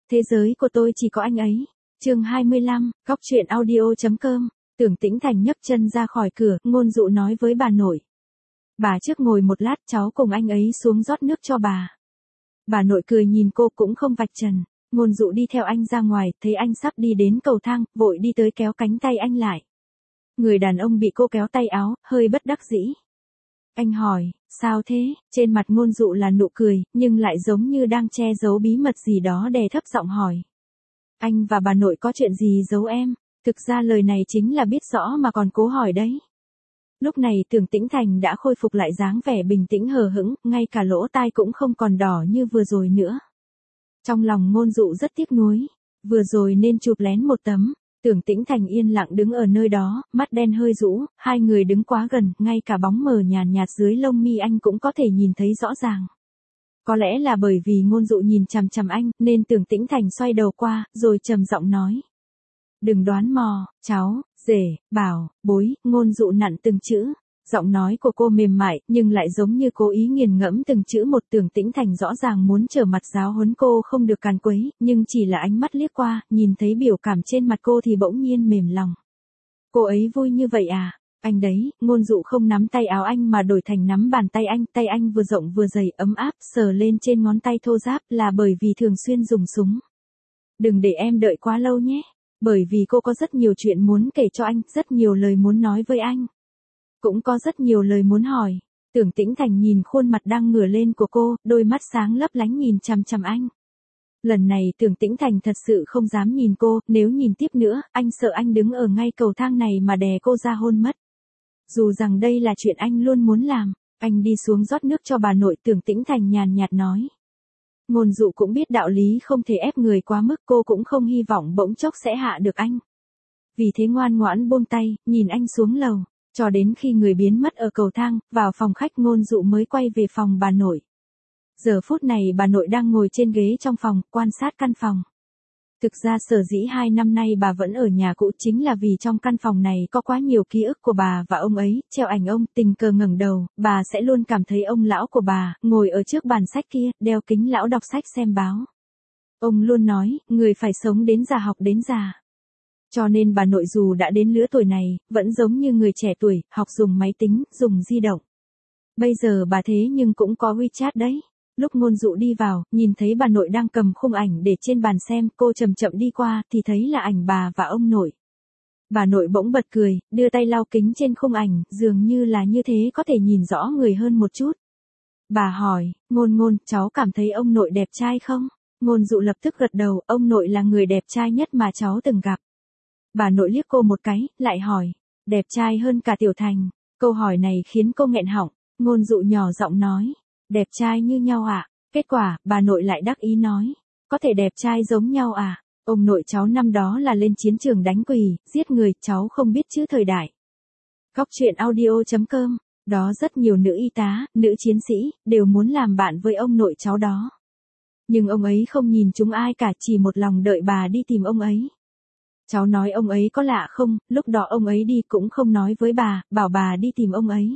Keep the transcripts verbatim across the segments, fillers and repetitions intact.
Thế giới của tôi chỉ có anh ấy. Chương hai mươi lăm, góc truyện audio chấm com. Tưởng Tĩnh Thành nhấc chân ra khỏi cửa, Ngôn Dụ nói với bà nội. Bà trước ngồi một lát, cháu cùng anh ấy xuống rót nước cho bà. Bà nội cười nhìn cô cũng không vạch trần. Ngôn Dụ đi theo anh ra ngoài, thấy anh sắp đi đến cầu thang, vội đi tới kéo cánh tay anh lại. Người đàn ông bị cô kéo tay áo, hơi bất đắc dĩ. Anh hỏi, sao thế? Trên mặt Ngôn Dụ là nụ cười, nhưng lại giống như đang che giấu bí mật gì đó, đè thấp giọng hỏi. Anh và bà nội có chuyện gì giấu em? Thực ra lời này chính là biết rõ mà còn cố hỏi đấy. Lúc này Tưởng Tĩnh Thành đã khôi phục lại dáng vẻ bình tĩnh hờ hững, ngay cả lỗ tai cũng không còn đỏ như vừa rồi nữa. Trong lòng Ngôn Dụ rất tiếc nuối, vừa rồi nên chụp lén một tấm. Tưởng Tĩnh Thành yên lặng đứng ở nơi đó, mắt đen hơi rũ, hai người đứng quá gần, ngay cả bóng mờ nhàn nhạt dưới lông mi anh cũng có thể nhìn thấy rõ ràng. Có lẽ là bởi vì Ngôn Dụ nhìn chằm chằm anh, nên Tưởng Tĩnh Thành xoay đầu qua, rồi trầm giọng nói. Đừng đoán mò, cháu, rể, bảo, bối, Ngôn Dụ nặn từng chữ. Giọng nói của cô mềm mại, nhưng lại giống như cố ý nghiền ngẫm từng chữ một. Tưởng Tĩnh Thành rõ ràng muốn trở mặt giáo huấn cô không được càn quấy, nhưng chỉ là ánh mắt liếc qua, nhìn thấy biểu cảm trên mặt cô thì bỗng nhiên mềm lòng. Cô ấy vui như vậy à? Anh đấy, Ngôn Dụ không nắm tay áo anh mà đổi thành nắm bàn tay anh, tay anh vừa rộng vừa dày, ấm áp, sờ lên trên ngón tay thô ráp, là bởi vì thường xuyên dùng súng. Đừng để em đợi quá lâu nhé, bởi vì cô có rất nhiều chuyện muốn kể cho anh, rất nhiều lời muốn nói với anh. Cũng có rất nhiều lời muốn hỏi. Tưởng Tĩnh Thành nhìn khuôn mặt đang ngửa lên của cô, đôi mắt sáng lấp lánh nhìn chằm chằm anh. Lần này Tưởng Tĩnh Thành thật sự không dám nhìn cô, nếu nhìn tiếp nữa, anh sợ anh đứng ở ngay cầu thang này mà đè cô ra hôn mất. Dù rằng đây là chuyện anh luôn muốn làm, anh đi xuống rót nước cho bà nội. Tưởng Tĩnh Thành nhàn nhạt nói. Ngôn Dụ cũng biết đạo lý không thể ép người quá mức, cô cũng không hy vọng bỗng chốc sẽ hạ được anh. Vì thế ngoan ngoãn buông tay, nhìn anh xuống lầu. Cho đến khi người biến mất ở cầu thang, vào phòng khách Ngôn Dụ mới quay về phòng bà nội. Giờ phút này bà nội đang ngồi trên ghế trong phòng, quan sát căn phòng. Thực ra sở dĩ hai năm nay bà vẫn ở nhà cũ chính là vì trong căn phòng này có quá nhiều ký ức của bà và ông ấy. Treo ảnh ông, tình cờ ngẩng đầu, bà sẽ luôn cảm thấy ông lão của bà, ngồi ở trước bàn sách kia, đeo kính lão đọc sách xem báo. Ông luôn nói, người phải sống đến già học đến già. Cho nên bà nội dù đã đến lứa tuổi này, vẫn giống như người trẻ tuổi, học dùng máy tính, dùng di động. Bây giờ bà thế nhưng cũng có WeChat đấy. Lúc Ngôn Dụ đi vào, nhìn thấy bà nội đang cầm khung ảnh để trên bàn xem, cô chậm chậm đi qua, thì thấy là ảnh bà và ông nội. Bà nội bỗng bật cười, đưa tay lau kính trên khung ảnh, dường như là như thế có thể nhìn rõ người hơn một chút. Bà hỏi, Ngôn Ngôn, cháu cảm thấy ông nội đẹp trai không? Ngôn Dụ lập tức gật đầu, ông nội là người đẹp trai nhất mà cháu từng gặp. Bà nội liếc cô một cái, lại hỏi, đẹp trai hơn cả Tiểu Thành. Câu hỏi này khiến cô nghẹn họng. Ngôn Dụ nhỏ giọng nói, đẹp trai như nhau à? Kết quả, bà nội lại đắc ý nói, có thể đẹp trai giống nhau à? Ông nội cháu năm đó là lên chiến trường đánh quỷ, giết người, cháu không biết chữ thời đại. Góc truyện audio chấm com, đó rất nhiều nữ y tá, nữ chiến sĩ, đều muốn làm bạn với ông nội cháu đó. Nhưng ông ấy không nhìn chúng ai cả, chỉ một lòng đợi bà đi tìm ông ấy. Cháu nói ông ấy có lạ không, lúc đó ông ấy đi cũng không nói với bà, bảo bà đi tìm ông ấy.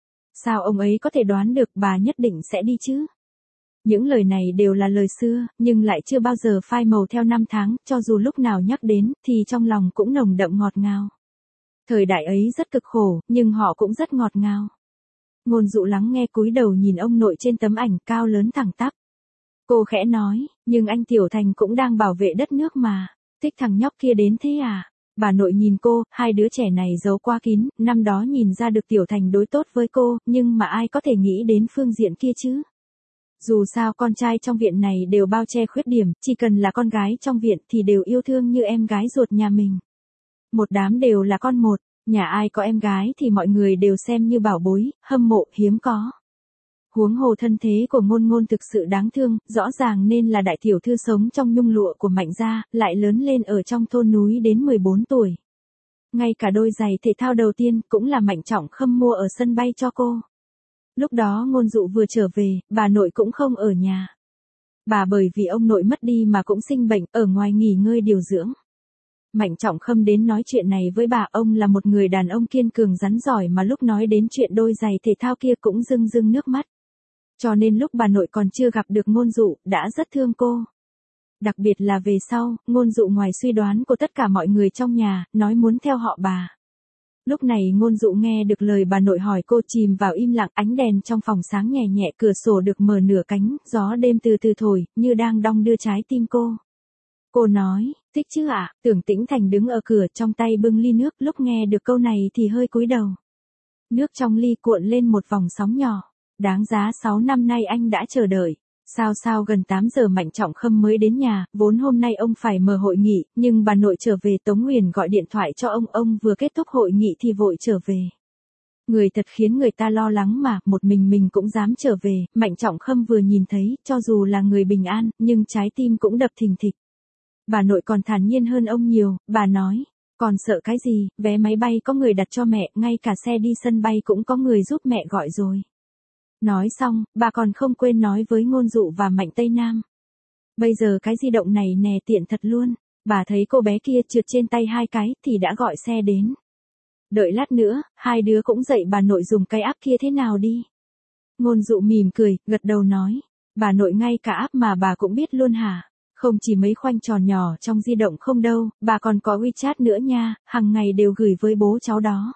Sao ông ấy có thể đoán được bà nhất định sẽ đi chứ? Những lời này đều là lời xưa, nhưng lại chưa bao giờ phai màu theo năm tháng, cho dù lúc nào nhắc đến, thì trong lòng cũng nồng đậm ngọt ngào. Thời đại ấy rất cực khổ, nhưng họ cũng rất ngọt ngào. Ngôn Dụ lắng nghe cúi đầu nhìn ông nội trên tấm ảnh cao lớn thẳng tắp. Cô khẽ nói, nhưng anh Tiểu Thành cũng đang bảo vệ đất nước mà. Thích thằng nhóc kia đến thế à? Bà nội nhìn cô, hai đứa trẻ này giấu quá kín, năm đó nhìn ra được Tiểu Thành đối tốt với cô, nhưng mà ai có thể nghĩ đến phương diện kia chứ? Dù sao con trai trong viện này đều bao che khuyết điểm, chỉ cần là con gái trong viện thì đều yêu thương như em gái ruột nhà mình. Một đám đều là con một, nhà ai có em gái thì mọi người đều xem như bảo bối, hâm mộ, hiếm có. Huống hồ thân thế của Ngôn Ngôn thực sự đáng thương, rõ ràng nên là đại tiểu thư sống trong nhung lụa của Mạnh gia, lại lớn lên ở trong thôn núi đến mười bốn tuổi. Ngay cả đôi giày thể thao đầu tiên cũng là Mạnh Trọng Khâm mua ở sân bay cho cô. Lúc đó Ngôn Dụ vừa trở về, bà nội cũng không ở nhà. Bà bởi vì ông nội mất đi mà cũng sinh bệnh, ở ngoài nghỉ ngơi điều dưỡng. Mạnh Trọng Khâm đến nói chuyện này với bà, ông là một người đàn ông kiên cường rắn giỏi mà lúc nói đến chuyện đôi giày thể thao kia cũng rưng rưng nước mắt. Cho nên lúc bà nội còn chưa gặp được Ngôn Dụ, đã rất thương cô. Đặc biệt là về sau, Ngôn Dụ ngoài suy đoán của tất cả mọi người trong nhà, nói muốn theo họ bà. Lúc này Ngôn Dụ nghe được lời bà nội hỏi cô chìm vào im lặng, ánh đèn trong phòng sáng nhẹ nhẹ, cửa sổ được mở nửa cánh, gió đêm từ từ thổi, như đang đong đưa trái tim cô. Cô nói, thích chứ ạ, Tưởng Tĩnh Thành đứng ở cửa trong tay bưng ly nước, lúc nghe được câu này thì hơi cúi đầu. Nước trong ly cuộn lên một vòng sóng nhỏ. Đáng giá sáu năm nay anh đã chờ đợi. Sao sao gần tám giờ Mạnh Trọng Khâm mới đến nhà, vốn hôm nay ông phải mở hội nghị, nhưng bà nội trở về Tống Nguyền gọi điện thoại cho ông, ông vừa kết thúc hội nghị thì vội trở về. Người thật khiến người ta lo lắng mà, một mình mình cũng dám trở về, Mạnh Trọng Khâm vừa nhìn thấy, cho dù là người bình an, nhưng trái tim cũng đập thình thịch. Bà nội còn thản nhiên hơn ông nhiều, bà nói, còn sợ cái gì, vé máy bay có người đặt cho mẹ, ngay cả xe đi sân bay cũng có người giúp mẹ gọi rồi. Nói xong, bà còn không quên nói với Ngôn Dụ và Mạnh Tây Nam. Bây giờ cái di động này nè tiện thật luôn, bà thấy cô bé kia trượt trên tay hai cái thì đã gọi xe đến. Đợi lát nữa, hai đứa cũng dạy bà nội dùng cái app kia thế nào đi. Ngôn Dụ mỉm cười, gật đầu nói, bà nội ngay cả app mà bà cũng biết luôn hả? Không chỉ mấy khoanh tròn nhỏ trong di động không đâu, bà còn có WeChat nữa nha, hàng ngày đều gửi với bố cháu đó.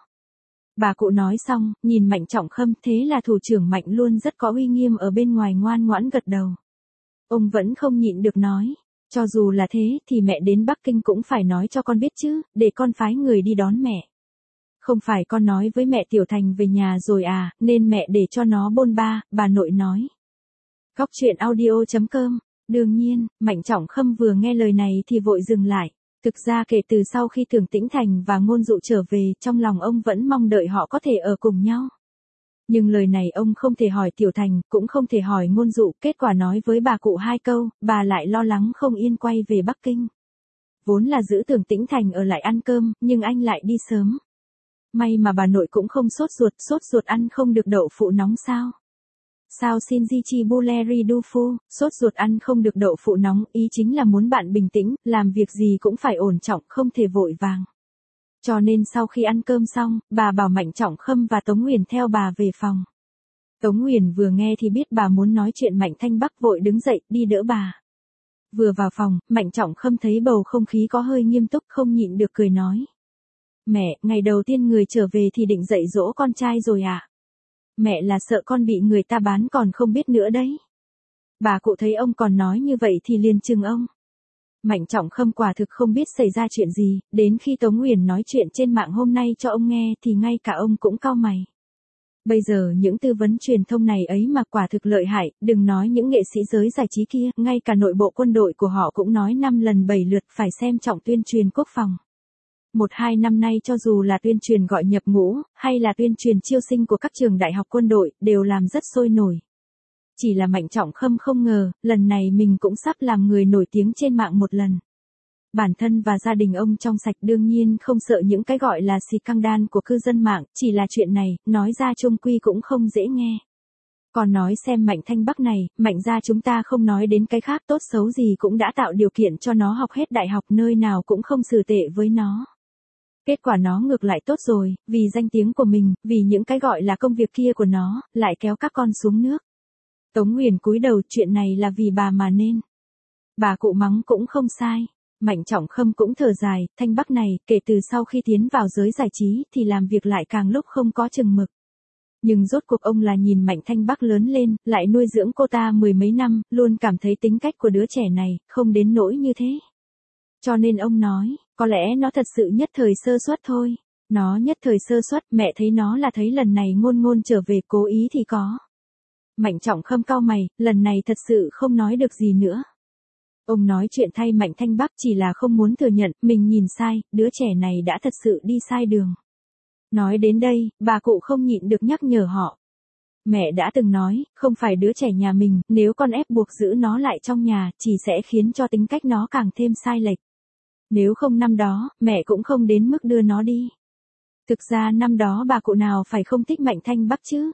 Bà cụ nói xong, nhìn Mạnh Trọng Khâm, thế là thủ trưởng Mạnh luôn rất có uy nghiêm ở bên ngoài ngoan ngoãn gật đầu. Ông vẫn không nhịn được nói, cho dù là thế thì mẹ đến Bắc Kinh cũng phải nói cho con biết chứ, để con phái người đi đón mẹ. Không phải con nói với mẹ Tiểu Thành về nhà rồi à, nên mẹ để cho nó bôn ba, bà nội nói. Góc truyện audio chấm com. Đương nhiên, Mạnh Trọng Khâm vừa nghe lời này thì vội dừng lại. Thực ra kể từ sau khi Tưởng Tĩnh Thành và Ngôn Dụ trở về, trong lòng ông vẫn mong đợi họ có thể ở cùng nhau. Nhưng lời này ông không thể hỏi Tiểu Thành, cũng không thể hỏi Ngôn Dụ, kết quả nói với bà cụ hai câu, bà lại lo lắng không yên quay về Bắc Kinh. Vốn là giữ Tưởng Tĩnh Thành ở lại ăn cơm, nhưng anh lại đi sớm. May mà bà nội cũng không sốt ruột, sốt ruột ăn không được đậu phụ nóng sao? Sao xin di chi buleri du phu, sốt ruột ăn không được đậu phụ nóng, ý chính là muốn bạn bình tĩnh, làm việc gì cũng phải ổn trọng, không thể vội vàng. Cho nên sau khi ăn cơm xong, bà bảo Mạnh Trọng Khâm và Tống Nguyền theo bà về phòng. Tống Nguyền vừa nghe thì biết bà muốn nói chuyện, Mạnh Thanh Bắc vội đứng dậy, đi đỡ bà. Vừa vào phòng, Mạnh Trọng Khâm thấy bầu không khí có hơi nghiêm túc, không nhịn được cười nói. Mẹ, ngày đầu tiên người trở về thì định dạy dỗ con trai rồi à? Mẹ là sợ con bị người ta bán còn không biết nữa đấy. Bà cụ thấy ông còn nói như vậy thì liền chừng ông. Mạnh Trọng Khâm quả thực không biết xảy ra chuyện gì, đến khi Tống Nguyền nói chuyện trên mạng hôm nay cho ông nghe thì ngay cả ông cũng cau mày. Bây giờ những tư vấn truyền thông này ấy mà quả thực lợi hại, đừng nói những nghệ sĩ giới giải trí kia, ngay cả nội bộ quân đội của họ cũng nói năm lần bảy lượt phải xem trọng tuyên truyền quốc phòng. Một hai năm nay cho dù là tuyên truyền gọi nhập ngũ, hay là tuyên truyền chiêu sinh của các trường đại học quân đội, đều làm rất sôi nổi. Chỉ là Mạnh Trọng Khâm không ngờ, lần này mình cũng sắp làm người nổi tiếng trên mạng một lần. Bản thân và gia đình ông trong sạch, đương nhiên không sợ những cái gọi là xì căng đan của cư dân mạng, chỉ là chuyện này, nói ra chung quy cũng không dễ nghe. Còn nói xem Mạnh Thanh Bắc này, Mạnh gia chúng ta không nói đến cái khác, tốt xấu gì cũng đã tạo điều kiện cho nó học hết đại học, nơi nào cũng không xử tệ với nó. Kết quả nó ngược lại tốt rồi, vì danh tiếng của mình, vì những cái gọi là công việc kia của nó, lại kéo các con xuống nước. Tống Nguyền cúi đầu, chuyện này là vì bà mà nên. Bà cụ mắng cũng không sai. Mạnh Trọng Khâm cũng thở dài, Thanh Bắc này, kể từ sau khi tiến vào giới giải trí thì làm việc lại càng lúc không có chừng mực. Nhưng rốt cuộc ông là nhìn Mạnh Thanh Bắc lớn lên, lại nuôi dưỡng cô ta mười mấy năm, luôn cảm thấy tính cách của đứa trẻ này, không đến nỗi như thế. Cho nên ông nói, có lẽ nó thật sự nhất thời sơ suất thôi. Nó nhất thời sơ suất, mẹ thấy nó là thấy lần này Ngôn Ngôn trở về cố ý thì có. Mạnh Trọng Khâm cau mày, lần này thật sự không nói được gì nữa. Ông nói chuyện thay Mạnh Thanh Bắc chỉ là không muốn thừa nhận, mình nhìn sai, đứa trẻ này đã thật sự đi sai đường. Nói đến đây, bà cụ không nhịn được nhắc nhở họ. Mẹ đã từng nói, không phải đứa trẻ nhà mình, nếu con ép buộc giữ nó lại trong nhà, chỉ sẽ khiến cho tính cách nó càng thêm sai lệch. Nếu không năm đó, mẹ cũng không đến mức đưa nó đi. Thực ra năm đó bà cụ nào phải không thích Mạnh Thanh Bắc chứ.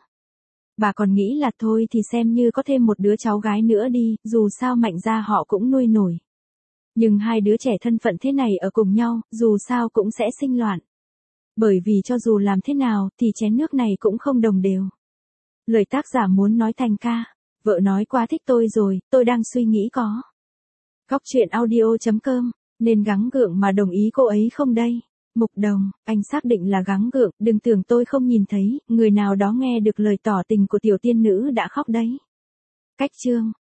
Bà còn nghĩ là thôi thì xem như có thêm một đứa cháu gái nữa đi, dù sao Mạnh gia họ cũng nuôi nổi. Nhưng hai đứa trẻ thân phận thế này ở cùng nhau, dù sao cũng sẽ sinh loạn. Bởi vì cho dù làm thế nào, thì chén nước này cũng không đồng đều. Lời tác giả muốn nói thành ca. Vợ nói quá thích tôi rồi, tôi đang suy nghĩ có Cóc truyện audio chấm com, nên gắng gượng mà đồng ý cô ấy không đây? Mục Đồng, anh xác định là gắng gượng, đừng tưởng tôi không nhìn thấy, người nào đó nghe được lời tỏ tình của tiểu tiên nữ đã khóc đấy. Cách chương